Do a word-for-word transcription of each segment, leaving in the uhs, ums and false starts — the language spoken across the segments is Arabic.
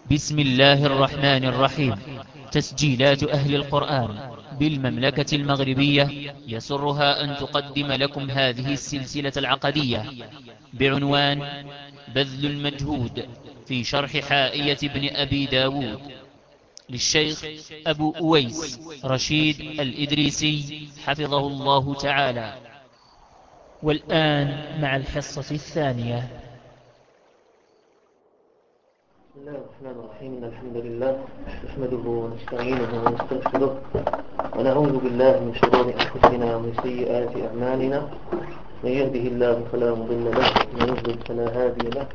بسم الله الرحمن الرحيم. تسجيلات أهل القرآن بالمملكة المغربية يسرها أن تقدم لكم هذه السلسلة العقدية بعنوان بذل المجهود في شرح حائية ابن أبي داود للشيخ أبو أويس رشيد الإدريسي حفظه الله تعالى. والآن مع الحصة الثانية. بسم الله الرحمن الرحيم. إن الحمد لله نحمده ونستعينه ونستغفره ونعوذ بالله من شرور أنفسنا ومن سيئات أعمالنا. من يهده الله فلا مضل له ومن يضلل فلا هادي له،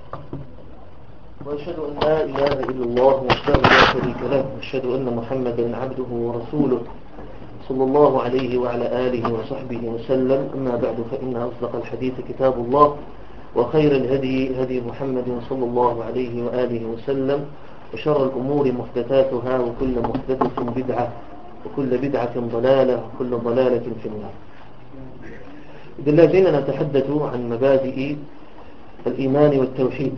وأشهد أن لا إله إلا الله وحده لا شريك له، وأشهد أن محمدا عبده ورسوله صلى الله عليه وعلى آله وصحبه وسلم. أما بعد، فإن أصدق الحديث كتاب الله، وخير الهدي هدي محمد صلى الله عليه وآله وسلم، وشر الأمور محدثاتها، وكل محدثة بدعة، وكل بدعة ضلالة، وكل ضلالة في النار. إذن لازلنا نتحدث عن مبادئ الإيمان والتوحيد.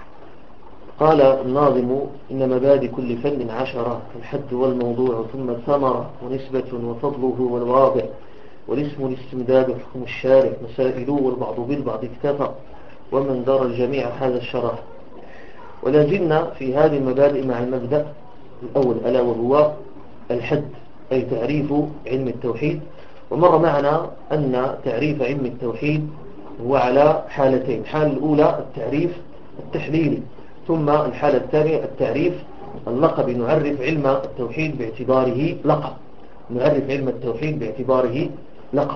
قال الناظم: إن مبادئ كل فن عشرة، الحد والموضوع ثم الثمرة، ونسبة وفضله والواضع، والاسم الاستمداد حكم الشارع، مسائل والبعض بالبعض اكتفى، ومن دار الجميع هذا الشرف. ولازلنا في هذه المبادئ مع المبدأ الأول، ألا وهو الحد، أي تعريف علم التوحيد. ومر معنا أن تعريف علم التوحيد هو على حالتين: الحالة الأولى التعريف التحليلي، ثم الحالة الثانية التعريف اللقبي. نعرف علم التوحيد باعتباره لقب، نعرف علم التوحيد باعتباره لقب.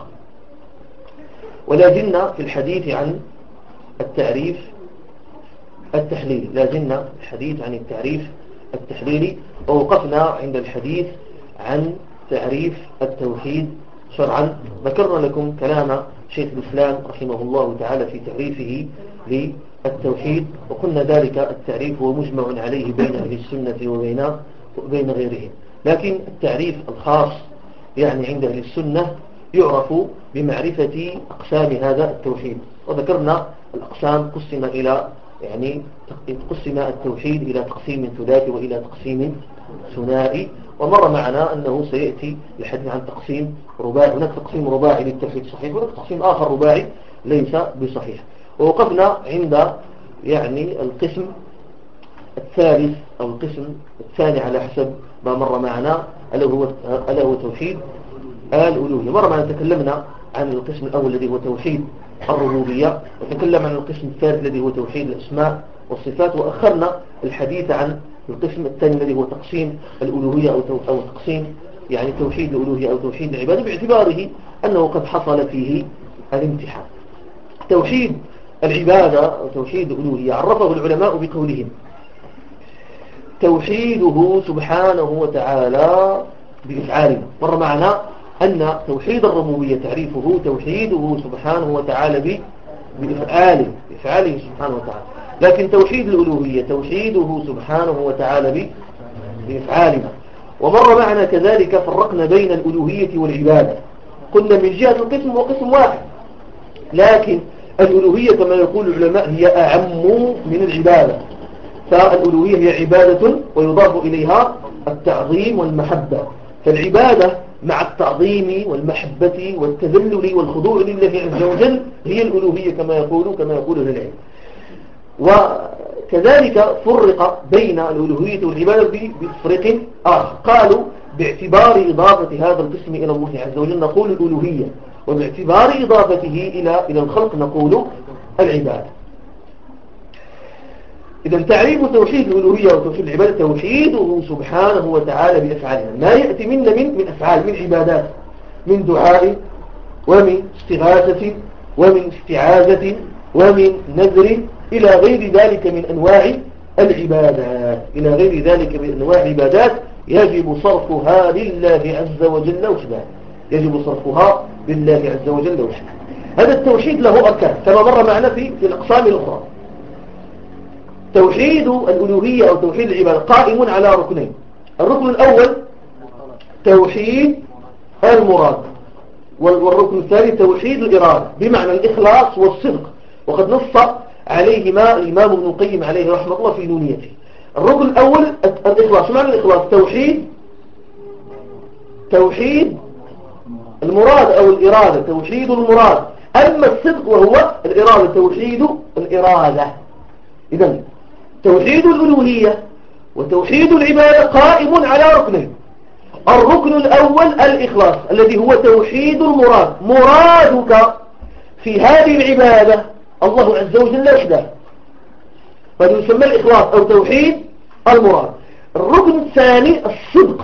ولازلنا في الحديث عن التعريف التحليلي، لازلنا الحديث عن التعريف التحليلي، ووقفنا عند الحديث عن تعريف التوحيد شرعا. ذكرنا لكم كلام شيخ الإسلام رحمه الله تعالى في تعريفه للتوحيد، وقلنا ذلك التعريف هو مجمع عليه بين أهل السنة وبين وبين غيرهم. لكن التعريف الخاص يعني عند أهل السنة يعرف بمعرفة أقسام هذا التوحيد. وذكرنا الأقسام قسم إلى يعني قسم التوحيد إلى تقسيم ثلاثي وإلى تقسيم ثنائي. ومر معنا أنه سيأتي الحديث عن تقسيم رباعي. هناك تقسيم رباعي للتوحيد صحيح، وهناك تقسيم آخر رباعي ليس بصحيح. ووقفنا عند يعني القسم الثالث أو القسم الثاني على حسب ما مر معنا، ألا هو ألا هو توحيد الألوهية. مرة ما تكلمنا عن القسم الأول الذي هو توحيد الربوبية، وتكلم عن القسم الثالث الذي هو توحيد الأسماء والصفات، وأخرنا الحديث عن القسم الثاني الذي هو تقسيم الألوهية أو أو تقسيم يعني توحيد الألوهية أو توحيد العبادة، باعتباره أنه قد حصل فيه الامتحان. توحيد العبادة أو توحيد الألوهية عرفه العلماء بقولهم: توحيده سبحانه وتعالى بإفعاله. مر معنا أن توحيد الربوبية تعريفه توحيده سبحانه وتعالى بإفعاله بإفعاله سبحانه وتعالى. لكن توحيد الألوهية توحيده سبحانه وتعالى بإفعالنا. ومر معنا كذلك فرقنا بين الألوهية والعبادة. قلنا من جهة القسم وقسم واحد، لكن الألوهية كما يقول العلماء هي أعم من العبادة. فالألوهية هي عبادة ويضاف إليها التعظيم والمحبة، فالعبادة مع التعظيم والمحبة والتذلل والخضوع لله عز وجل هي الألوهية كما يقول كما يقول أهل العلم. وكذلك فرق بين الألوهية والعبادة بفرق آخر، قالوا باعتبار إضافة هذا القسم إلى الله عز وجل نقول الألوهية، وباعتبار إضافته إلى إلى الخلق نقول العبادة. إذا تعريف توحيد الألوهية وتوحيد العبادة توحيده سبحانه وتعالى بأفعالنا، ما يأتي منا من من أفعال، من عبادات، من دعاء ومن استغاثة ومن استعاذة ومن نذر إلى غير ذلك من أنواع العبادات إلى غير ذلك من أنواع العبادات يجب صرفها لله عز وجل وحده، يجب صرفها لله عز وجل وحده. هذا التوحيد له أركان كما مر معنا في في الأقسام الأخرى. توحيد الألوهية أو توحيد العبادة قائم على ركنين: الركن الأول توحيد المراد، والركن الثاني توحيد الإرادة بمعنى الإخلاص والصدق، وقد نص عليهما الإمام ابن القيم عليه رحمة الله في نونيته. الركن الأول الإخلاص. شو معنى الإخلاص؟ توحيد توحيد المراد أو الإرادة، توحيد المراد. أما الصدق وهو الإرادة، توحيد الإرادة. إذن توحيد الألوهية وتوحيد العبادة قائم على ركنين. الركن الأول الإخلاص الذي هو توحيد المراد، مرادك في هذه العبادة الله عز وجل وحده، فهذا يسمى الإخلاص أو توحيد المراد. الركن الثاني الصدق،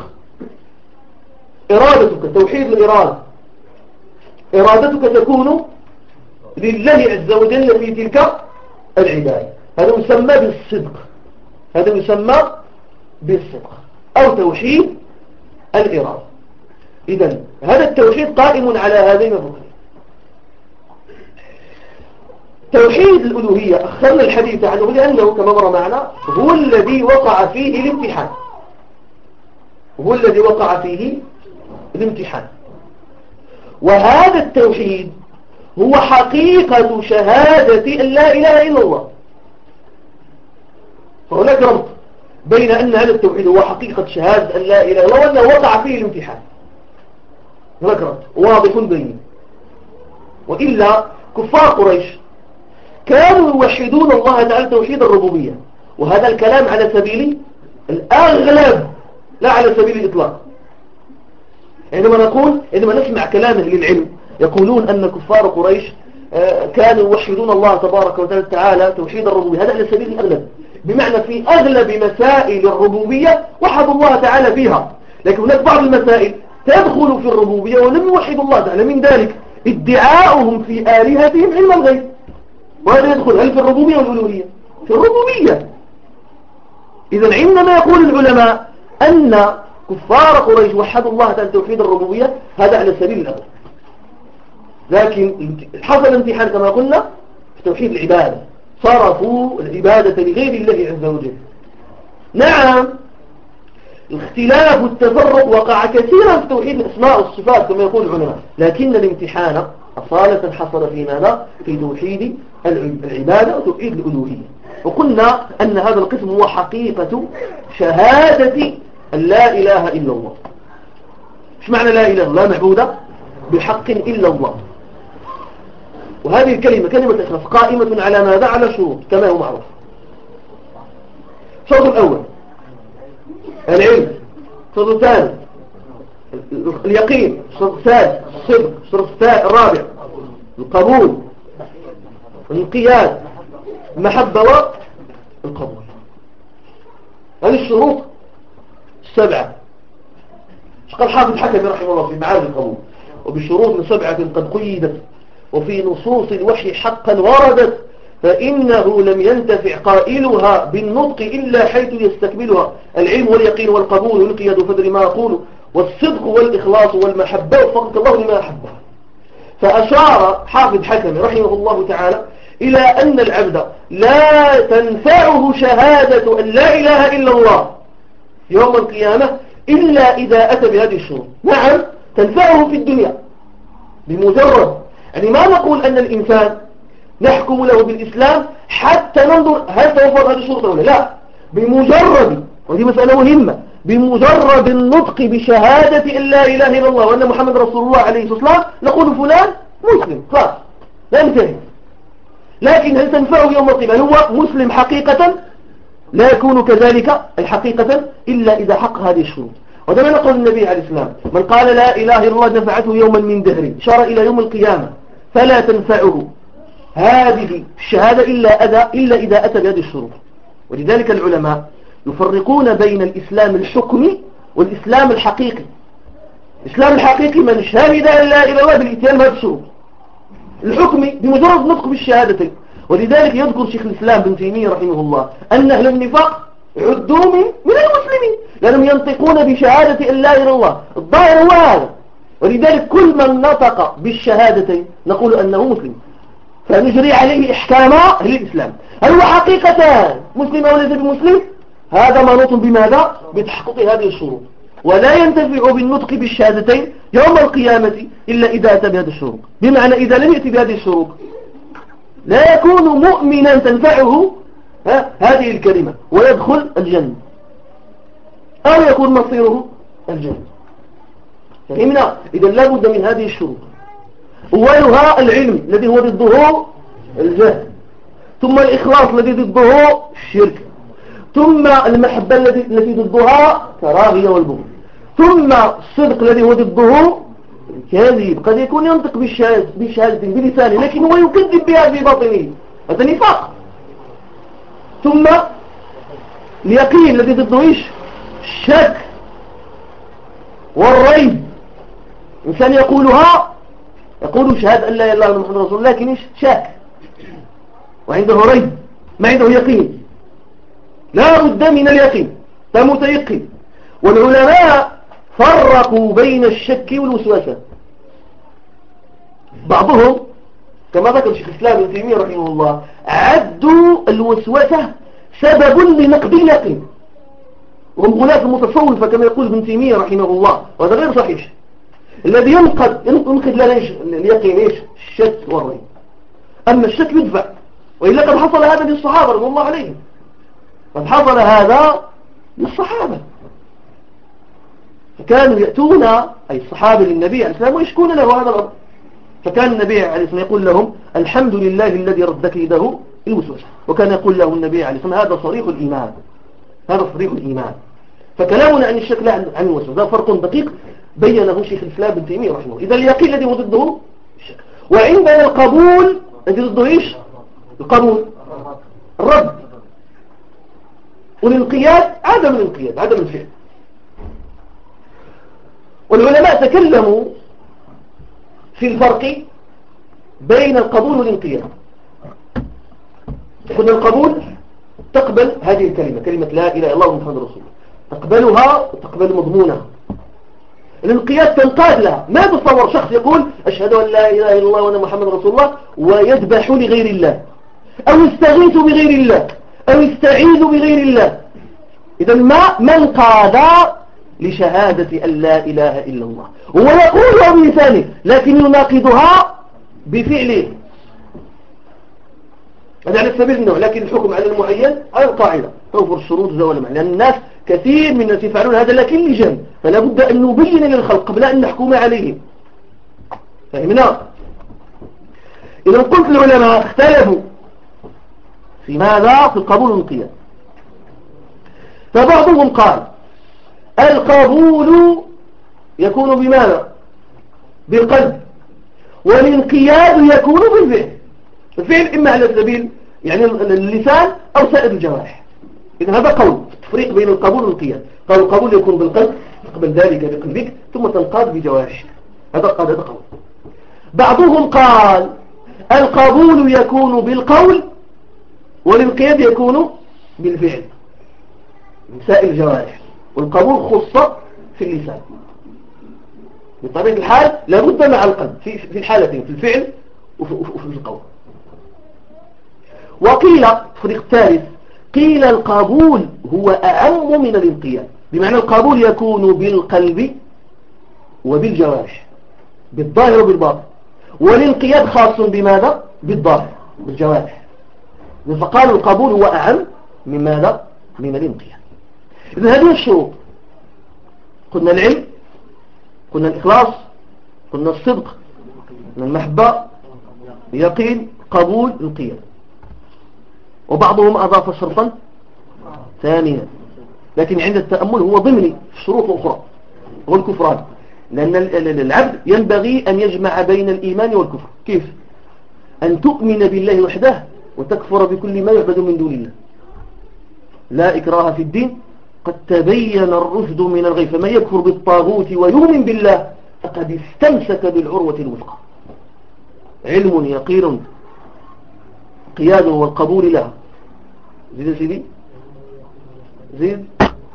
إرادتك، توحيد الإرادة، إرادتك تكون لله عز وجل في تلك العبادة، هذا يسمى بالصدق، هذا يسمى بالصدق أو توحيد الإرادة. إذن هذا التوحيد قائم على هذين الركنين. توحيد الألوهية أخذنا الحديث عنه لأنه كما مر معنا هو الذي وقع فيه الامتحان، هو الذي وقع فيه الامتحان. وهذا التوحيد هو حقيقة شهادة أن لا إله إلا الله. فهناك ربط بين أن هذا التوحيد هو حقيقة شهادة أن لا إله إلا الله وأنه وقع فيه الامتحان، هناك ربط واضح بينه. وإلا كفار قريش كانوا يوحدون الله تعالى توحيد الربوبية، وهذا الكلام على سبيل الأغلب لا على سبيل الإطلاق. عندما نقول عندما نسمع كلام للعلم يقولون أن كفار قريش كانوا يوحدون الله تبارك وتعالى توحيد الربوبية، هذا على سبيل الأغلب، بمعنى في أغلب مسائل الربوبية وحدوا الله تعالى فيها، لكن هناك بعض المسائل تدخل في الربوبية ولم يوحدوا الله تعالى، من ذلك ادعاؤهم في آلهتهم علم الغيب، وهذا يدخل هل في الربوبية والألوهية؟ في الربوبية. إذا عندما يقول العلماء أن كفار قريش وحدوا الله تعالى توحيد الربوبية هذا على سبيل الأغلب، لكن حصل امتحان كما قلنا في توحيد العبادة، صرفوا العبادة لغير الله عز وجل. نعم الاختلاف والتفرق وقع كثيرا في توحيد الأسماء والصفات كما يقول العلماء، لكن الامتحان أصالة حصل في ماذا؟ في توحيد العبادة وتوحيد الألوهية. وقلنا أن هذا القسم هو حقيقة شهادة أن لا إله إلا الله. إيش معنى لا إله إلا الله؟ لا معبود بحق إلا الله. وهذه الكلمة كلمة الإخلاص قائمة على ماذا؟ على شروط كما هو معروف. الشرط الأول العلم، الشرط الثاني اليقين، الشرط الثالث الصدق، الشرط الرابع القبول، الانقياد، المحبة والقبول. هذه الشروط السبعة. قال حافظ الحكمي رحمه الله في معارج القبول: وبشروط سبعة قد قيدت وفي نصوص الوحي حقا وردت، فإنه لم ينتفع قائلها بالنطق إلا حيث يستكملها: العلم واليقين والقبول والانقياد وفدر ما أقول، والصدق والإخلاص والمحبة وفقك الله لما أحبه. فأشار حافظ حكمي رحمه الله تعالى إلى أن العبد لا تنفعه شهادة أن لا إله إلا الله يوم القيامة إلا إذا أتى بهذه الشروط. نعم تنفعه في الدنيا بمجرد، يعني ما نقول أن الإنسان نحكم له بالإسلام حتى ننظر هل توفر هذه الشروط ولا لا، بمجرد، وهذه مسألة مهمة، بمجرد النطق بشهادة أن لا إله إلا الله وأن محمد رسول الله عليه الصلاة والسلام نقول فلان مسلم خلاص لا ينتهي. لكن هل تنفعه يوم القيامة هو مسلم حقيقة؟ لا يكون كذلك الحقيقة إلا إذا حق هذه الشروط. وده ما نقول النبي عليه السلام: من قال لا إله إلا الله نفعته يوما من دهره، شار إلى يوم القيامة، فلا تنفعه هذه الشهادة إلا, أذى إلا إذا أتى بهذه الشروط. ولذلك العلماء يفرقون بين الإسلام الحكمي والإسلام الحقيقي. الإسلام الحقيقي من شهد أن لا إله إلا الله بالإتيان بهذه الشروط، الحكمي بمجرد نطق بالشهادتين. ولذلك يذكر شيخ الإسلام بن تيمية رحمه الله أن أهل النفاق عدوا من من المسلمين لأنهم ينطقون بشهادة أن لا إله إلا الله، الظاهر هو هذا. ولذلك كل من نطق بالشهادتين نقول أنه مسلم، فنجري عليه إحكام الإسلام. هل هو حقيقة مسلم أو ليس بمسلم؟ هذا منوط بماذا؟ بتحقق هذه الشروط. ولا ينتفع بالنطق بالشهادتين يوم القيامة إلا إذا أتى بهذه الشروط. بمعنى إذا لم يأتي بهذه الشروط لا يكون مؤمنا تنفعه ها هذه الكلمة ويدخل الجنة أو يكون مصيره الجنة. فهمنا؟ إذا لا بد من هذه الشروط. أولها العلم الذي هو ضده الجهل، ثم الإخلاص الذي ضده الشرك، ثم المحبة التي ضدها كراهية والبغض، ثم الصدق الذي هو ضده الكاذب. قد يكون ينطق بالشهادة بشهادة بلسانه لكن هو يكذب بها في باطنه، هذا نفاق. ثم اليقين الذي ضده ايش؟ الشك والريب. إنسان يقولها يقول شهادة أن لا إله إلا الله محمد رسول الله لكن ايش؟ شك وعنده ريب، ما عنده يقين. لا بد من اليقين، فمتيقن. والعلماء فرقوا بين الشك والوسوسة. بعضهم كما ذكر شيخ الإسلام ابن تيمية رحمه الله عدوا الوسوسة سبب لنقض اليقين، وهم غلاة المتصوفة كما يقول ابن تيمية رحمه الله، وهذا غير صحيح. الذي ينقض ينقض لنا اليقين ايش؟ الشك والريب. أما الشك يدفع، وإلا قد حصل هذا للصحابة رضي الله عليهم، قد حصل هذا للصحابة، فكانوا يأتون أي الصحابة للنبي عليه السلام ويشكون له هذا الأمر، فكان النبي عليه السلام يقول لهم الحمد لله الذي رد كيده الوسوسة، وكان يقول له النبي عليه السلام هذا صريح الإيمان، هذا صريح الإيمان. فكلامنا عن الشك لا عن الوسوسة، هذا فرق دقيق بينه شيخ الإسلام ابن تيمية رحمه الله. إذا اليقين الذي هو ضده الشك، وعندنا القبول الذي ضده إيش؟ القبول الرد، والانقياد عدم الانقياد، عدم الفعل. والعلماء تكلموا في الفرق بين القبول والانقياد. قلنا القبول تقبل هذه الكلمة، كلمة لا إله إلا الله محمد رسول الله، تقبلها وتقبل مضمونها. الانقياد تنقاد لها. ما تصور شخص يقول أشهد أن لا إله إلا الله وأنا محمد رسول الله ويذبح لغير الله، أو يستغيث بغير الله، أو يستعيذ بغير الله. إذا ما من قاد لشهادة أن لا إله إلا الله، هو يقولها بلسانه لكن يناقضها بفعله. هذا على سبيل النوع، لكن الحكم على المعين على القاعدة توفر الشروط زوال المعنى، لأن الناس كثير من الناس يفعلون هذا لكن لجهل، فلا بد أن نبين للخلق قبل أن نحكم عليهم. فهمنا؟ إذا قلت العلماء اختلفوا في ماذا؟ في القبول والانقياد. فبعضهم قال القبول يكون بماذا؟ بالقلب، والانقياد يكون بالفعل. الفعل إما على سبيل يعني اللسان أو سائر الجوارح. إذن هذا قول التفريق بين القبول والانقياد. قال القبول يكون بالقلب، تقبل ذلك بقلبك ثم تنقاد بجوارحك، هذا قال هذا قول. بعضهم قال القبول يكون بالقول والانقياد يكون بالفعل من سائر الجوارح، والقبول خص في اللسان. بطبيعة الحال لابد مع القلب في في الحالتين، في الفعل وفي, وفي القول. وقيل الفريق الثالث قيل القبول هو أعم من الانقياد، بمعنى القبول يكون بالقلب وبالجوارح، بالظاهر وبالباطن، والانقياد خاص بماذا؟ بالظاهر بالجوارح. فقالوا القبول هو أعم من ماذا؟ من الانقياد. إذن هذه الشروط، قلنا العلم، قلنا الإخلاص، قلنا الصدق، قلنا المحبة، اليقين، قبول، انقياد. وبعضهم أضاف شرطا ثانيا لكن عند التأمل هو ضمني الشروط الأخرى، هو الكفران، لأن العبد ينبغي أن يجمع بين الإيمان والكفر. كيف؟ أن تؤمن بالله وحده وتكفر بكل ما يعبد من دون الله. لا إكراه في الدين، قد تبين الرشد من الغي، فمن يكفر بالطاغوت ويؤمن بالله فقد استمسك بالعروة الوثقى. علم يقين قياده والقبول لها. زيد سيدي زيد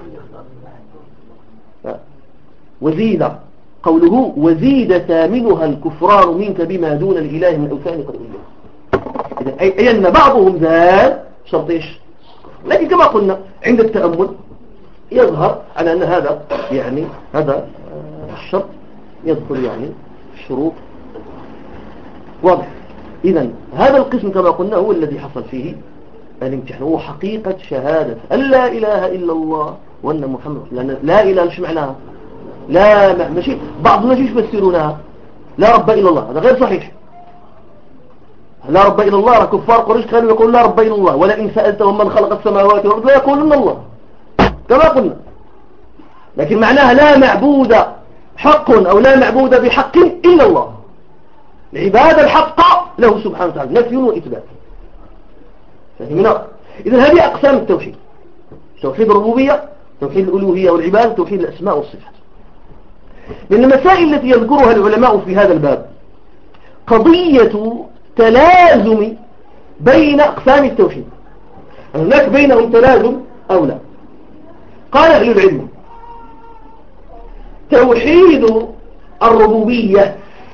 وزيد قوله وزيد ثامنها الكفران منك بما دون الإله من أوثان قد إله. أي أن بعضهم زاد شرط إيش؟ لكن كما قلنا عند التأمل يظهر على أن هذا يعني هذا الشرط يدخل يعني الشروط واضح. إذن هذا القسم كما قلنا هو الذي حصل فيه الامتحان هو حقيقة شهادة أن لا إله إلا الله وأن محمد، لأن لا إله مش معناها لا ماشي، بعض الناس يفسرونها لا رب إلا الله، هذا غير صحيح. لا رب إلا الله، كفار قريش كانوا يقولون لا رب إلا الله، ولئن سألتهم من خلق السماوات والأرض لا يقولون الله كما قلنا. لكن معناها لا معبود حق أو لا معبود بحق إلا الله، العبادة الحق له سبحانه وتعالى، نفي وإثبات. فهمنا؟ إذن هذه أقسام التوحيد: توحيد الربوبية، توحيد الألوهية والعبادة، توحيد الأسماء والصفات. من المسائل التي يذكرها العلماء في هذا الباب قضية تلازم بين أقسام التوحيد، هناك بينهم تلازم أو لا. قال أهل العلم: توحيد الربوبية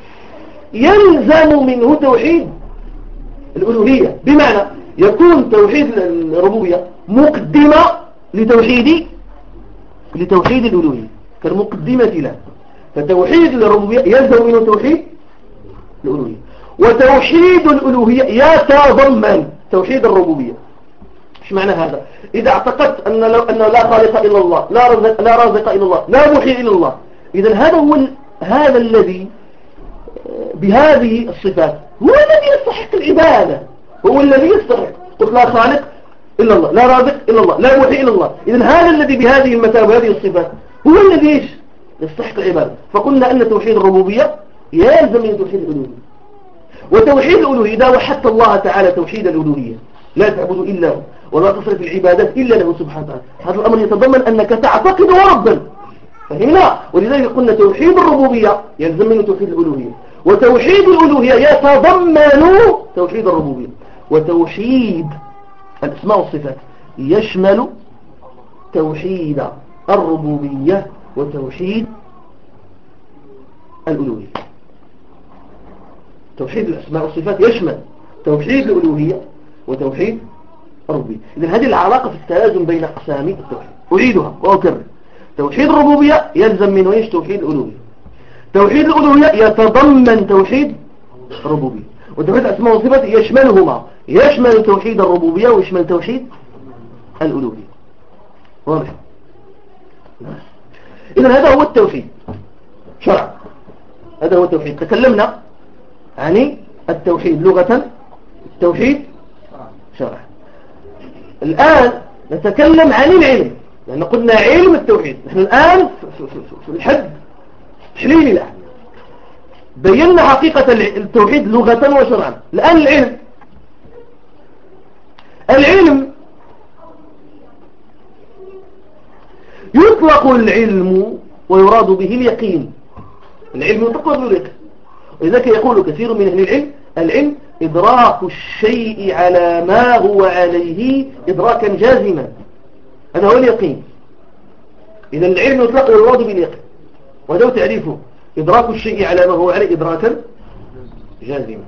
يلزم منه توحيد الألوهية، بمعنى يكون توحيد الربوبية مقدمة لتوحيد لتوحيد الألوهية كالمقدمة له. فتوحيد الربوبية يلزم منه توحيد الألوهية، وتوحيد الألوهية يتضمن توحيد الربوبية. ايش معنى هذا؟ إذا اعتقدت أن لو أن لا خالق إلا الله، لا رازق لا رازق إلا الله، لا محيي إلا الله، إذا هذا هو هذا الذي بهذه الصفات هو الذي يستحق العبادة، هو الذي يستحق. قلت لا خالق إلا الله، لا رازق إلا الله، لا محيي إلا الله، إذا هذا الذي بهذه المتابع وهذه الصفات هو الذي يستحق العبادة. فقلنا أن توحيد الربوبية يلزم من توحيد الألوهية. وتوحيد الألوهية إذا وحدت الله تعالى توحيد الألوهية، لا تعبد إلا هو ولا تصرف العبادات إلا له سبحانه وتعالى، هذا الأمر يتضمن أنك تعتقده ربا. فهمنا؟ ولذلك قلنا توحيد الربوبية يلزم منه توحيد الألوهية، وتوحيد الألوهية يتضمن توحيد الربوبية، وتوحيد الأسماء والصفات يشمل توحيد الربوبية وتوحيد الألوهية. توحيد الأسماء والصفات يشمل توحيد الألوهية وتوحيد الربوبية. إذن هذه العلاقة في التلازم بين أقسام التوحيد. أعيدها وأكرر: توحيد الربوبية يلزم منه ايش؟ توحيد الألوهية. توحيد الألوهية يتضمن توحيد الربوبية، وتوحيد الأسماء والصفات يشملهما، يشمل توحيد الربوبية ويشمل توحيد الألوهية. واضح؟ إذن هذا هو التوحيد شرعا، هذا هو التوحيد. تكلمنا عن التوحيد لغة، التوحيد شرعا. الآن نتكلم عن العلم، لأن قلنا علم التوحيد. نحن الآن في الحد تحليلي الآن بينا حقيقة التوحيد لغة وشرعا. الآن العلم، العلم يطلق العلم ويراد به اليقين. العلم يطلق به اليقين، ولذلك يقول كثير من أهل العلم: العلم إدراك الشيء على ما هو عليه إدراكا جازما، هذا هو اليقين. إذا العلم يطلق ويراد به اليقين، وهذا تعريفه: إدراك الشيء على ما هو عليه إدراكا جازما.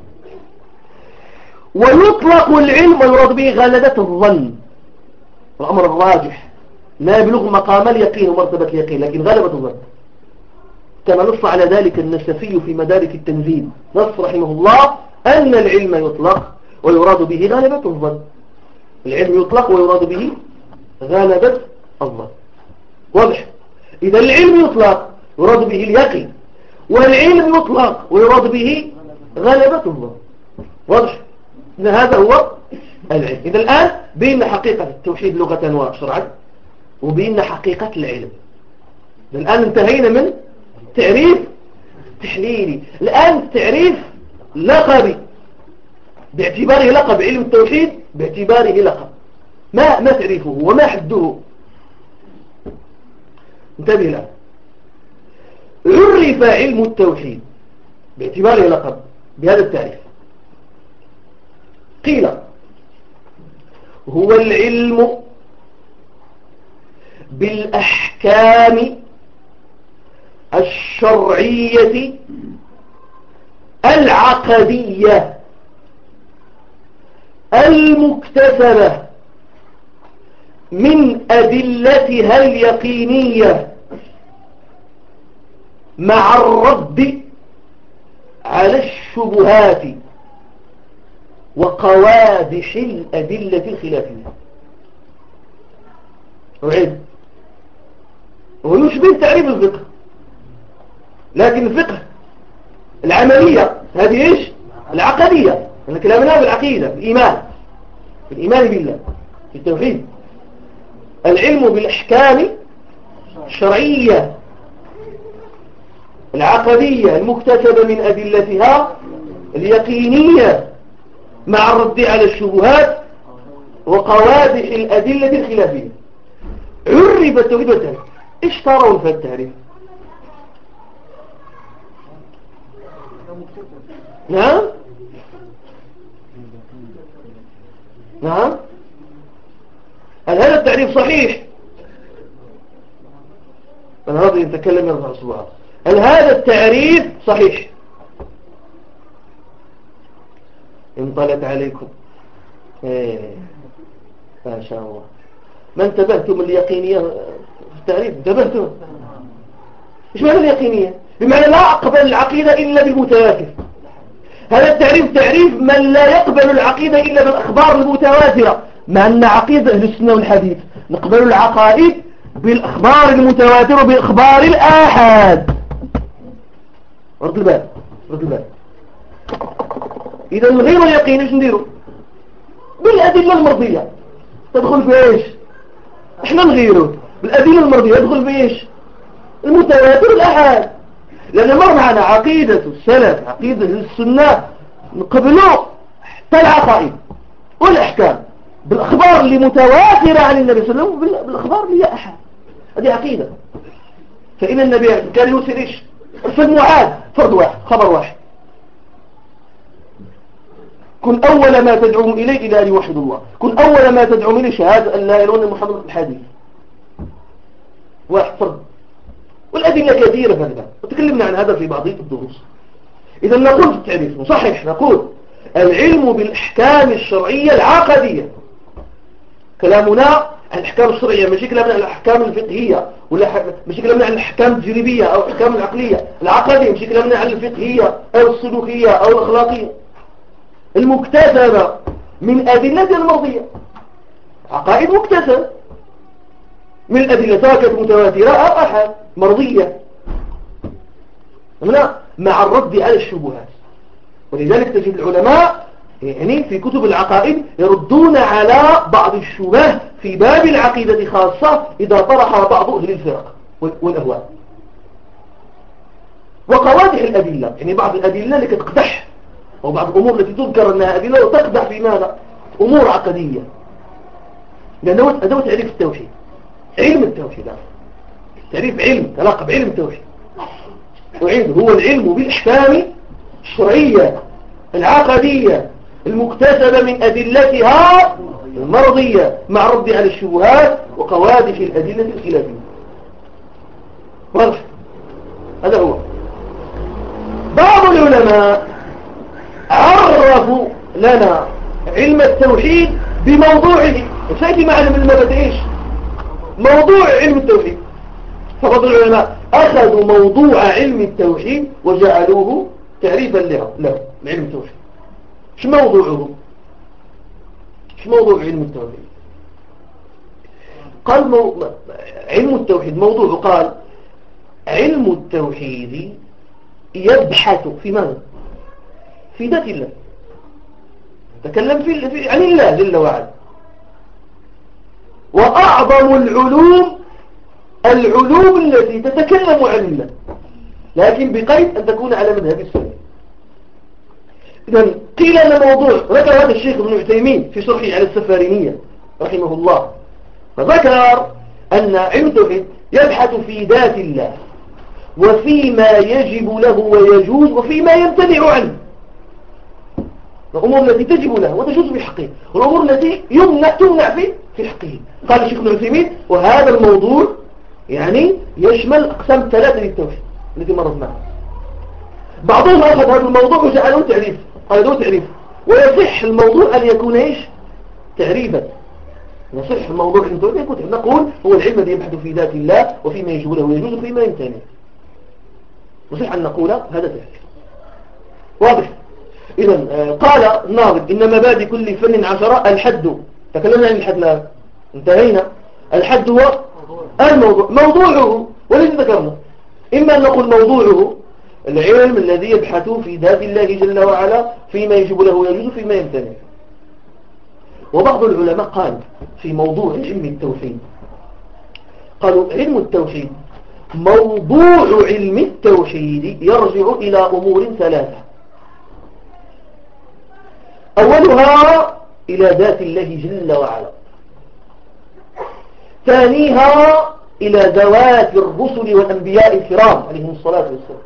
ويطلق العلم ويراد به غلبة الظن، الأمر الراجح لا يبلغ مقام اليقين ومرتبة اليقين، لكن غلبة الظن، كما نص على ذلك النسفي في مدارك التنزيل، نص رحمه الله أن العلم يطلق ويراد به غلبة الظن. العلم يطلق ويراد به غلبة الظن. واضح؟ إذا العلم يطلق يراد به اليقين، والعلم يطلق ويراد به غلبة الظن. واضح؟ إذا هذا هو العلم. إذا الآن بين حقيقة التوحيد لغة وشرعا، وبين حقيقة العلم. الآن انتهينا من تعريف تحليلي، الآن تعريف لقبي باعتباره لقب. علم التوحيد باعتباره لقب، ما ما تعريفه وما حده؟ انتبه الآن. عرف علم التوحيد باعتباره لقب بهذا التعريف: قيل هو العلم بالأحكام الشرعية العقدية المكتسبة من أدلتها اليقينية مع الرد على الشبهات وقوادح الأدلة الخلافية. أعيد، ويشبه تعريف الفقه، لكن الفقه العملية هذه إيش؟ العقدية. كلامنا بالعقيدة، الإيمان، الإيمان بالله، في التوحيد. العلم بالأحكام الشرعية العقدية المكتسبة من أدلتها اليقينية مع الرد على الشبهات وقوادح الأدلة الخلافية. عرف التوحيد والتعريف. إيش ترون في التعريف؟ نعم نعم هل هذا التعريف صحيح؟ أنا راضي يتكلم يرفع صباعه. هل هذا التعريف صحيح؟ انطلت عليكم ايه ما شاء الله. ما انتبهتم اليقينية في التعريف؟ انتبهتم؟ ايش معنى اليقينية؟ بمعنى لا أقبل العقيدة إلا بالمتواتر. هذا التعريف تعريف من لا يقبل العقيدة إلا بالأخبار المتواترة، مع أن عقيدة أهل السنة والحديث نقبل العقائد بالأخبار المتواترة بأخبار الآحاد. رد البال رد البال. إذا غير اليقين إيش نديروا؟ بالأدلة المرضية. تدخل في إيش؟ إحنا نغيره بالأدلة المرضية. يدخل في إيش؟ المتواتر الآحاد. لأن مر معنا عقيدة السلف، عقيدة السنة، نقبلوا حتى العقائد والأحكام بالأخبار اللي متواترة عن النبي صلى الله عليه وسلم، بالأخبار اللي هي أحد. هذه عقيدة. فإن النبي كان يرسل إيش؟ أرسل معاذ فرد واحد، خبر واحد، كن أول ما تدعوهم إليه إلى أن يوحدوا الله، كن أول ما تدعوهم إليه شهادة أن لا إله إلا الله محمد الحديث. واحد فرد. والأدلة كثيرة في هذا، وتكلمنا عن هذا في بعض الدروس. إذا نقول في التعريف نصحح، نقول العلم بالأحكام الشرعية العقدية. كلامنا عن الأحكام الشرعية ماشي كلامنا عن الأحكام الفقهية، ولا ماشي كلامنا عن الأحكام التجريبية أو الأحكام العقلية. العقدية ماشي كلامنا عن الفقهية أو السلوكية أو الأخلاقية المكتسبة من أدلة المرضية. عقائد مكتسبة من الأدلة سواء كانت متواترة أو أحد مرضية مع الرد على الشبهات. ولذلك تجد العلماء يعني في كتب العقائد يردون على بعض الشبه في باب العقيدة خاصة إذا طرح بعض أهل الفرق والأهواء. وقوادح الأدلة يعني بعض الأدلة التي تقدح، أو بعض الأمور التي تذكر أنها أدلة وتقدح في ماذا؟ أمور عقدية. لأنه أدوة تعريف التوحيد، علم التوحيد، تعريف علم علاقة بعلم التوحيد. وعيد هو العلم بالأحكام الشرعية العقدية المكتسبة من أدلتها المرضية مع الرد على الشبهات وقوادح الأدلة الخلافية. واضح؟ هذا هو. بعض العلماء عرفوا لنا علم التوحيد بموضوعه. وسيأتي معنا من المبادئ إيش؟ موضوع علم التوحيد. فبعض العلماء أخذوا موضوع علم التوحيد وجعلوه تعريفا له له علم التوحيد. شو موضوعه؟ شو موضوع علم التوحيد؟ قال مو... علم التوحيد موضوعه، قال علم التوحيد يبحث في ماذا؟ في ذات الله. تكلم في, في عن الله جل وعلا. وأعظم العلوم العلوم التي تتكلم عن الله، لكن بقيد أن تكون على مذهب السلف. إذن قيل أن موضوع ذكر هذا الشيخ ابن عثيمين في شرحه على السفارينية رحمه الله، فذكر أن علم التوحيد يبحث في ذات الله وفيما يجب له ويجوز وفيما يمتنع عنه. الأمور التي تجب له وتجوز في حقه، والأمور التي يمنع تمنع في في حقه. قال الشيخ ابن عثيمين وهذا الموضوع يعني يشمل أقسام الثلاثة للتوحيد التي مرت معنا. بعضهم أخذ هذا الموضوع وجعله تعريف، قال له تعريف. ويصح الموضوع أن يكون إيش؟ تعريفا. يصح الموضوع أن يكون، نقول هو العلم الذي يبحث في ذات الله وفيما يجب له ويجوز وفيما يمتنع. يصح أن نقول هذا تعريف واضح. إذا قال الناظم إن مبادئ كل فن عشرة. الحد، تكلمنا عن الحد الآن انتهينا. الحد هو الموضوع، موضوعه وليس ذكرنا. إما أن نقول موضوعه العلم الذي يبحث في ذات الله جل وعلا فيما يجب له ويجوز فيما يمتنع. وبعض العلماء قال في موضوع علم التوحيد، قالوا علم التوحيد موضوع علم التوحيد يرجع إلى أمور ثلاثة. أولها إلى ذات الله جل وعلا، ثانيها إلى ذوات الرسل والأنبياء الكرام عليهم الصلاة والسلام،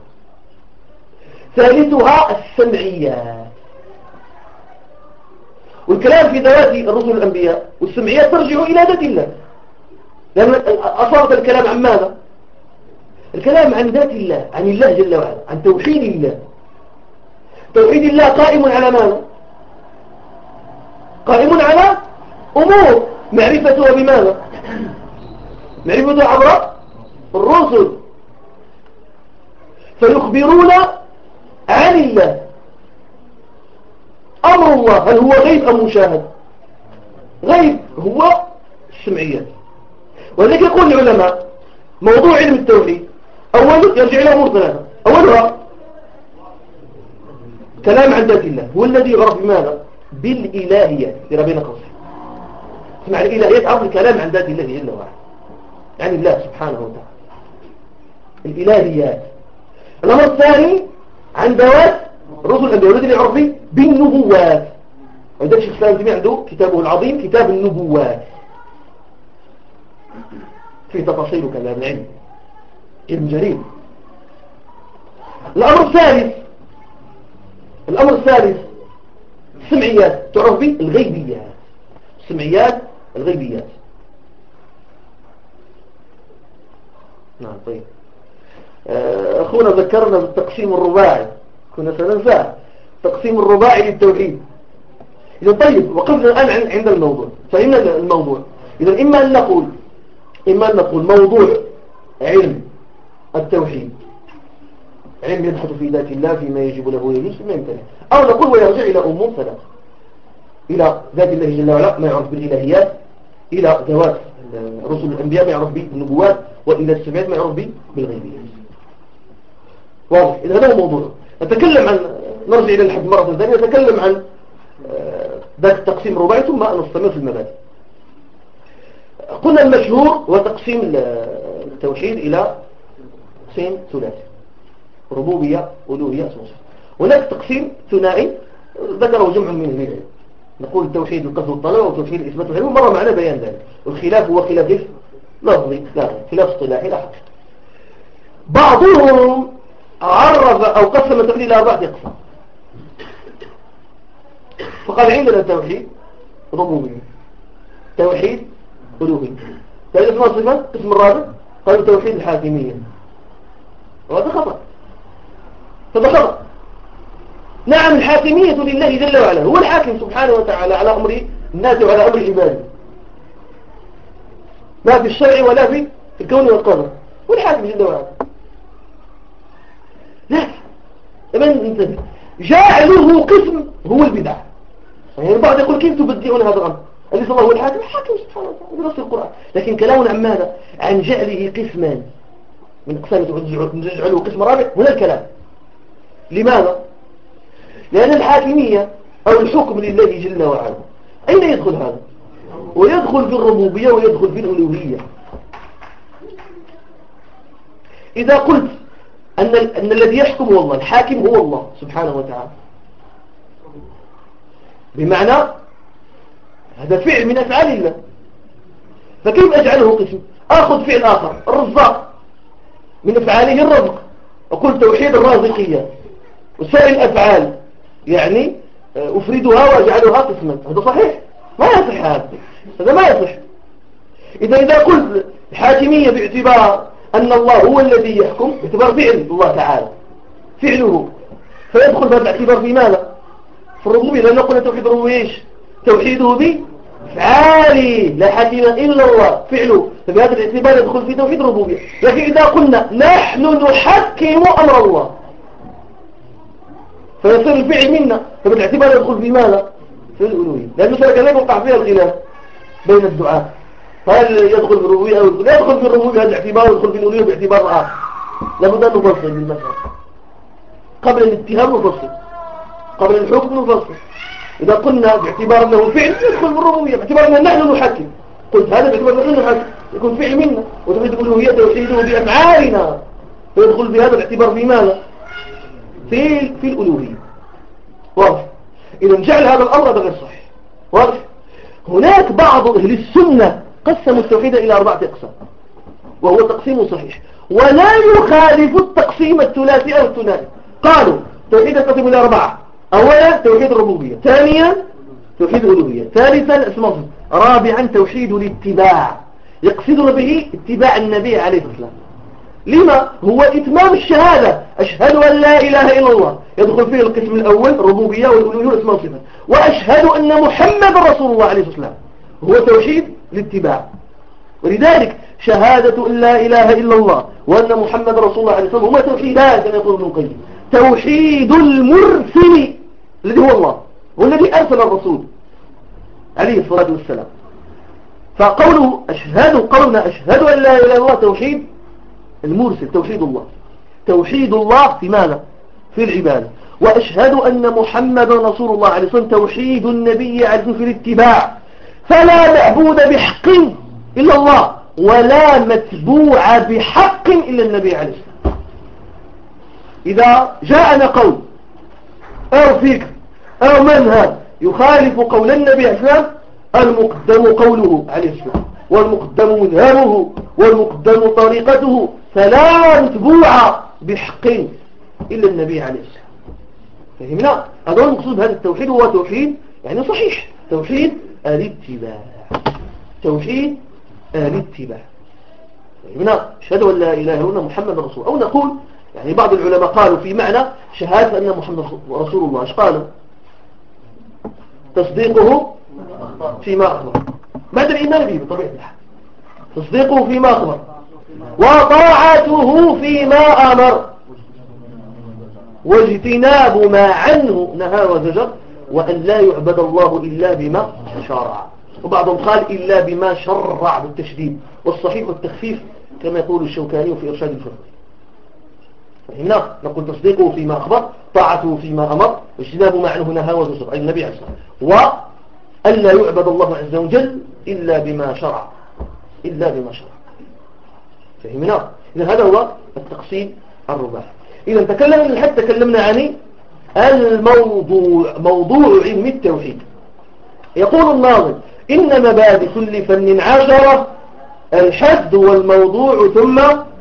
ثالثها السمعيات. والكلام في ذوات الرسل والأنبياء والسمعيات ترجع إلى ذات الله، لأن أصابت الكلام عن ماذا؟ الكلام عن ذات الله، عن الله جل وعلا، عن توحيد الله. توحيد الله قائم على ماذا؟ قائم على أمور معرفتها بماذا؟ معرفتها عبر الرسل، فيخبرون عن الله. أمر الله هل هو غيب أم مشاهد؟ غيب، هو السمعيات. ولذلك يقول العلماء موضوع علم التوحيد أول يرجع إلى أمور ثلاثة. أولها كلام عن ذات الله، هو الذي يعرف بماذا؟ بالإلهيات لربنا قوسين. اسمع، الإلهيات عرف الكلام عن ذات الله جل وعلا، يعني الله سبحانه وتعالى، الإلهيات. الأمر الثاني عن ذوات الرسل الأنبياء، الذي يعرف بالنبوات. وذلك الشيخ الإسلام ابن تيمية عنده كتابه العظيم كتاب النبوات، في تفاصيل كلام العلم، علم جليل. الأمر الثالث الأمر الثالث السمعيات، تعرف بالغيبيات، السمعيات الغيبيات. نعم طيب. أخونا ذكرنا بالتقسيم الرباعي، كنا سننساه تقسيم الرباعي للتوحيد. إذا طيب، وقفنا الآن عند الموضوع، فإن الموضوع إذا إما أن نقول إما أن نقول موضوع علم التوحيد علم يبحث في ذات الله فيما يجب له ويجوز فيما يمتنع، أو نقول ويرجع إلى أمور ثلاثة: إلى ذات الله جل وعلا ما يعرف بالإلهيات، إلى ذوات رسل الأنبياء ما يعرف بالنبوات، وإلى السمعيات ما يعرف بالغيبيات. واضح؟ إذا هذا هو موضوع. نتكلم عن نرجع إلى الحد مرة ثانية، نتكلم عن ذاك التقسيم الرباعي ثم نستمر في المبادئ. قلنا المشهور هو تقسيم التوحيد إلى تقسيم ثلاثي: ربوبية، ألوهية، أسماء وصفات. هناك تقسيم ثنائي ذكره جمع من أهل العلم، نقول التوحيد القصد والطلب وتوحيد الإثبات والعلم، ومر معنا بيان ذلك. والخلاف هو خلاف لفظي لا خلاف اصطلاحي لا حق. بعضهم عرف أو قسم التوحيد إلى أربعة أقسام، فقال عندنا توحيد ربوبية، توحيد ألوهية، ثالث اسماء وصفات. القسم الرابع قالوا توحيد الحاكمية، وهذا خطأ، هذا خطأ. نعم، الحاكمية لله جل وعلا، هو الحاكم سبحانه وتعالى على أمر الناس وعلى أمر عباده، لا في الشرع ولا في الكون والقدر، هو الحاكم جل وعلا. لكن لمن انتبه جعله قسم هو البدع. يعني البعض يقول كيف تبدعون هذا الأمر؟ أليس الله هو الحاكم؟ الحاكم سبحانه وتعالى بنص القرآن. لكن كلامنا عن ماذا؟ عن جعله قسما من أقسام نجعله قسم رابع. هنا الكلام لماذا؟ لأن الحاكمية أو الحكم لله جل وعلا أين يدخل هذا؟ ويدخل في الربوبية ويدخل في الألوهية. إذا قلت أن, أن الذي يحكم هو الله، الحاكم هو الله سبحانه وتعالى، بمعنى هذا فعل من أفعال الله، فكيف أجعله قسم؟ أخذ فعل آخر الرزاق، من أفعاله الرزق، أقول توحيد الرازقية، وسائر الأفعال يعني أفردها وأجعلها قسما. هذا صحيح؟ ما يصح هذا، هذا ما يصح. إذا إذا قلت الحاكمية باعتبار أن الله هو الذي يحكم، باعتبار فعل الله تعالى فعله، فيدخل بهذا الاعتبار في ماذا؟ في الربوبية. لأن نقول توحيد الربوبية إيش؟ توحيده بفعاله، لا حاكم إلا الله فعله، فبهذا الاعتبار يدخل في توحيد الربوبية. لكن إذا قلنا نحن نحكم أمر الله، فيصير الفعل منا، فبالاعتبار يدخل في ماذا؟ في الألوهية، لأنه كذلك وقع فيها الخلاف بين الدعاء، فهل يدخل في الربوبية أو يدخل في الربوبية هذا الاعتبار ويدخل في الألوهية باعتبار آخر. لابد أن نفصل بالمسألة قبل الاتهام، نفصل قبل الحكم، نفصل. إذا قلنا باعتبار أنه فعل يدخل في الربوبية، باعتبار أننا نحن نحكم، قلت هذا باعتبار أننا نحكم يكون فعل منا، وتوحيد الألوهية توحيده بأفعالنا، فيدخل في هذا الاعتبار في ماذا؟ في في الألوهية. واضح؟ إذا جعل هذا الأمر هذا غير صحيح. واضح؟ هناك بعض أهل السنة قسموا التوحيد إلى أربعة أقسام، وهو تقسيم صحيح ولا يخالف التقسيم الثلاثي أو الثنائي. قالوا توحيد التقسيم إلى أربعة: أولا توحيد الربوبية، ثانيا توحيد الألوهية، ثالثا اسمه، رابعا توحيد الاتباع، يقصدون به اتباع النبي عليه الصلاة والسلام. لما؟ هو إتمام الشهادة، أشهد أن لا إله إلا الله، يدخل فيه القسم الأول الربوبية والألوهية والأسماء والصفات، وأشهد أن محمد رسول الله عليه الصلاة والسلام هو توحيد الاتباع. ولذلك شهادة أن لا إله إلا الله وأن محمد رسول الله عليه الصلاة والسلام هما توحيدات كما يقول ابن القيم. توحيد المرسل الذي هو الله، والذي أرسل الرسول عليه الصلاة والسلام. فقوله أشهد، قولنا أشهد أن لا إله إلا الله توحيد المرسل، توحيد الله، توحيد الله في ماذا؟ في العبادة. وأشهد أن محمد رسول الله عليه الصلاة والسلام توحيد النبي عليه الصلاة والسلام في الاتباع، فلا معبود بحق إلا الله ولا متبوع بحق إلا النبي عليه الصلاة والسلام. إذا جاءنا قول أو فكر أو منهج يخالف قول النبي عليه الصلاة والسلام، المقدم قوله عليه الصلاة والمقدم مذهبه والمقدم طريقته، فلا متبوع بحق إلا النبي عليه الصلاة والسلام. فهمنا؟ هذا هو المقصود. هذا التوحيد هو توحيد يعني صحيح، توحيد الاتباع، توحيد الاتباع. فهمنا؟ أشهد أن لا إله إلا الله محمد رسول، أو نقول يعني بعض العلماء قالوا في معنى شهادة أن محمد رسول الله، ايش قالوا؟ تصديقه فيما أخبر بعد الإيمان به بطبيعة الحال، تصديقه فيما أخبر وطاعته فيما أمر واجتناب ما عنه نهى وزجر، وأن لا يعبد الله إلا بما شرع. وبعضهم قال إلا بما شرع بالتشديد، والصحيح والتخفيف كما يقول الشوكاني في إرشاد الفقه. فهمنا؟ نقول تصديقه فيما أخبر، طاعته فيما أمر، واجتناب ما عنه نهى وزجر، أي النبي عليه الصلاة والسلام، وأن لا يعبد الله عز وجل إلا بما شرع، إلا بما شرع. فهمنا؟ إذا هذا هو التقسيم الرباعي. إذا تكلمنا حتى تكلمنا عن الموضوع، موضوع علم التوحيد. يقول الناظم: إن مبادئ كل فن عشرة، الحد والموضوع ثم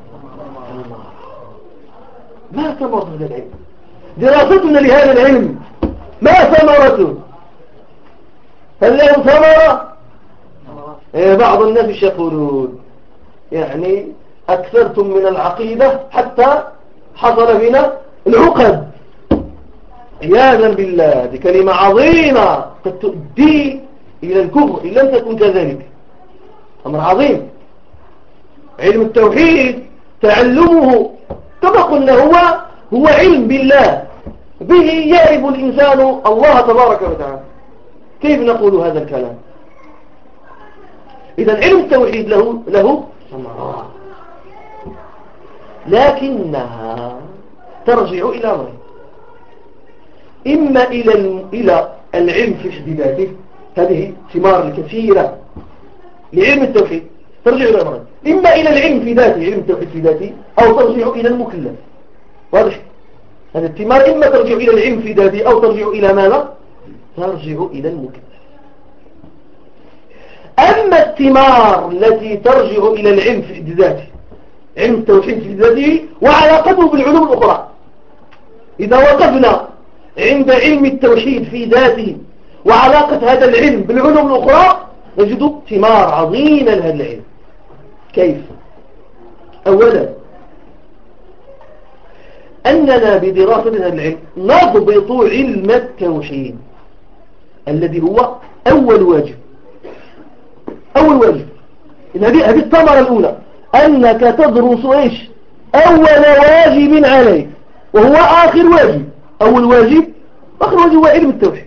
ما ثمرة هذا العلم؟ دراستنا لهذا العلم ما ثمرته؟ هل له ثمرة؟ إيه، بعض الناس يقولون يعني أكثرتم من العقيدة حتى حصل بنا العقد، عياذا بالله. هذه كلمة عظيمة قد تؤدي إلى الكفر إن لم تكن كذلك. أمر عظيم. علم التوحيد تعلمه كما قلنا هو هو علم بالله، به يعرف الإنسان الله تبارك وتعالى. كيف نقول هذا الكلام؟ إذا علم التوحيد له له ثمرات، لكنها ترجع إلى أمرين: إما إلى إلى العلم في حد ذاته، هذه ثمار كثيرة لعلم التوحيد ترجع إلى أمرين: إما إلى العلم في ذاته، علم التوحيد في ذاته، أو ترجع إلى المكلف. واضح؟ هذا الثمار إما ترجع إلى العلم في ذاته أو ترجع إلى ماذا؟ ترجع إلى المكلف. أما الثمار التي ترجع إلى العلم في حد ذاته، علم التوحيد في ذاته وعلاقته بالعلوم الأخرى، إذا وقفنا عند علم التوحيد في ذاته وعلاقة هذا العلم بالعلوم الأخرى نجد ثمار عظيمة لهذا العلم. كيف؟ أولا أننا بدراسة هذا العلم نضبط علم التوحيد الذي هو أول واجب. أول واجب هذه هذه الثمرة الأولى، أنك تدرس إيش؟ أول واجب عليك وهو آخر واجب. أول واجب آخر واجب هو علم التوحيد،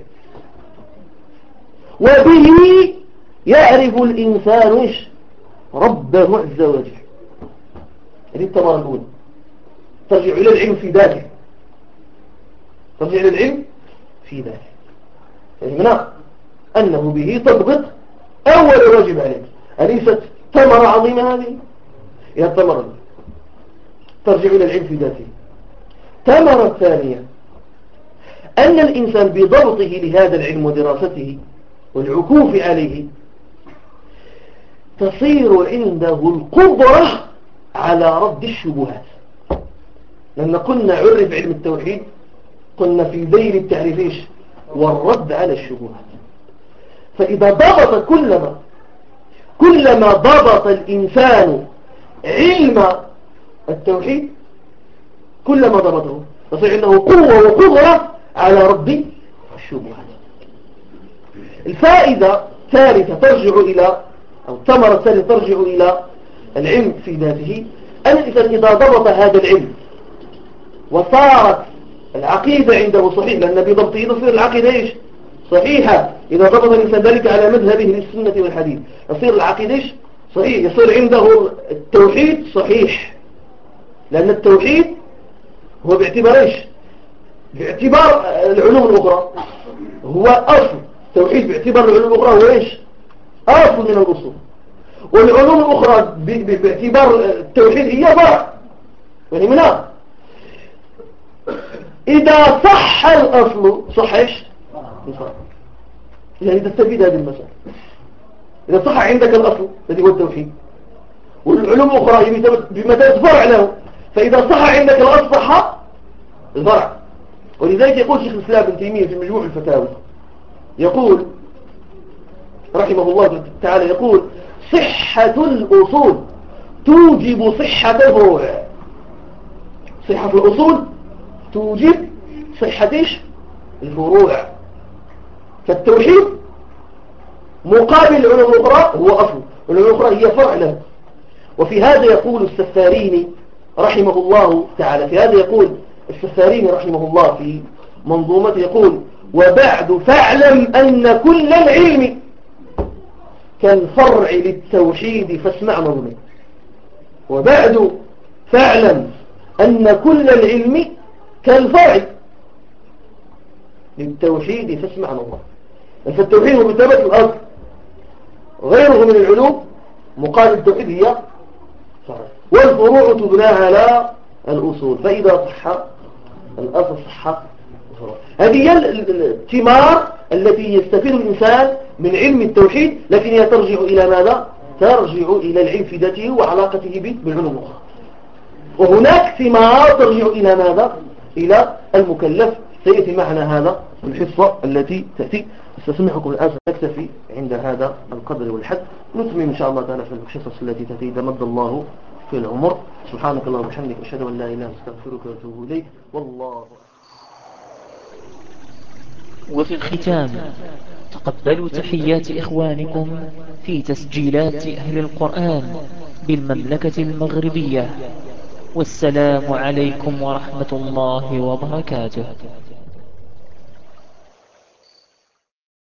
وبه يعرف الإنسان إيش ربه عز وجل. هذه الثمرة الأولى، ترجع إلى العلم في ذاته، ترجع إلى العلم في ذاته. فهمنا أنه به تضبط أول واجب عليك. أليست ثمرة عظيمة هذه؟ هي الثمرة ترجع إلى العلم في ذاته. ثمرة الثانية أن الإنسان بضبطه لهذا العلم ودراسته والعكوف عليه تصير عنده القدرة على رد الشبهات. لأن قلنا عرف علم التوحيد، قلنا في ذيل التعريف والرد على الشبهات. فإذا ضبط كلما كلما ضبط الإنسان علم التوحيد كلما ضبطه تصير عنده قوة وقدرة على رد الشبهات. الفائدة الثالثة ترجع إلى أو الثمرة الثالثة ترجع إلى العلم في ذاته، أن الإنسان إذا ضبط هذا العلم وصارت العقيدة عنده صحيح، لأن بضبطه تصير العقيدة إيش صحيحة. إذا ضبط الإنسان ذلك على مذهبه للسنة والحديث يصير العقيدة إيش صحيح، يصير عنده التوحيد صحيح. لأن التوحيد هو باعتبار إيش باعتبار العلوم الأخرى هو أصل. التوحيد باعتبار العلوم الأخرى هو إيش أصل من الأصول، والعلوم الأخرى باعتبار التوحيد هي فرع. فهمنا؟ إذا صح الأصل صح إيش يعني تستفيد هذه المسألة. إذا صح عندك الأصل الذي هو التوحيد والعلوم الأخرى بمثابة فرع له، فإذا صح عندك الأصل صح الفرع. ولذلك يقول شيخ الإسلام ابن تيمية في مجموع الفتاوى يقول رحمه الله تعالى، يقول صحة الأصول توجب صحة الفروع. صحة الأصول توجب صحة الفروع. فالتوحيد مقابل العلوم الأخرى هو أصل، والعلوم الأخرى هي فرع له. وفي هذا يقول السفاريني رحمه الله تعالى، في هذا يقول السفاريني رحمه الله في منظومته يقول: وبعد فاعلم أن كل العلم كالفرع للتوحيد فاسمع نظمي. وبعد فاعلم أن كل العلم كالفرع للتوحيد فاسمع نظمي. فالتوحيد هو بثبت الأصل، غيره من العلوم مقابل التوحيد هي فرع، والفروع تبنى على الأصول. فإذا صح الأصل صح الفروع. هذه هي الثمار التي يستفيد الإنسان من علم التوحيد، لكن هي ترجع إلى ماذا؟ ترجع إلى العلم في ذاته وعلاقته بالعلوم الأخرى. وهناك ثمار ترجع إلى ماذا؟ إلى المكلف. سيأتي معنا هذا الحصة التي تأتي. استسمحكم الآن نكتفي عند هذا القدر والحد، نتمم إن شاء الله تعالى في الحصص التي تأتي إذا مد الله في العمر. سبحانك اللهم وبحمدك أشهد أن لا إله إلا أنت أستغفرك وأتوب إليك. والله. وفي الختام تقبلوا تحيات إخوانكم في تسجيلات أهل القرآن بالمملكة المغربية، والسلام عليكم ورحمة الله وبركاته.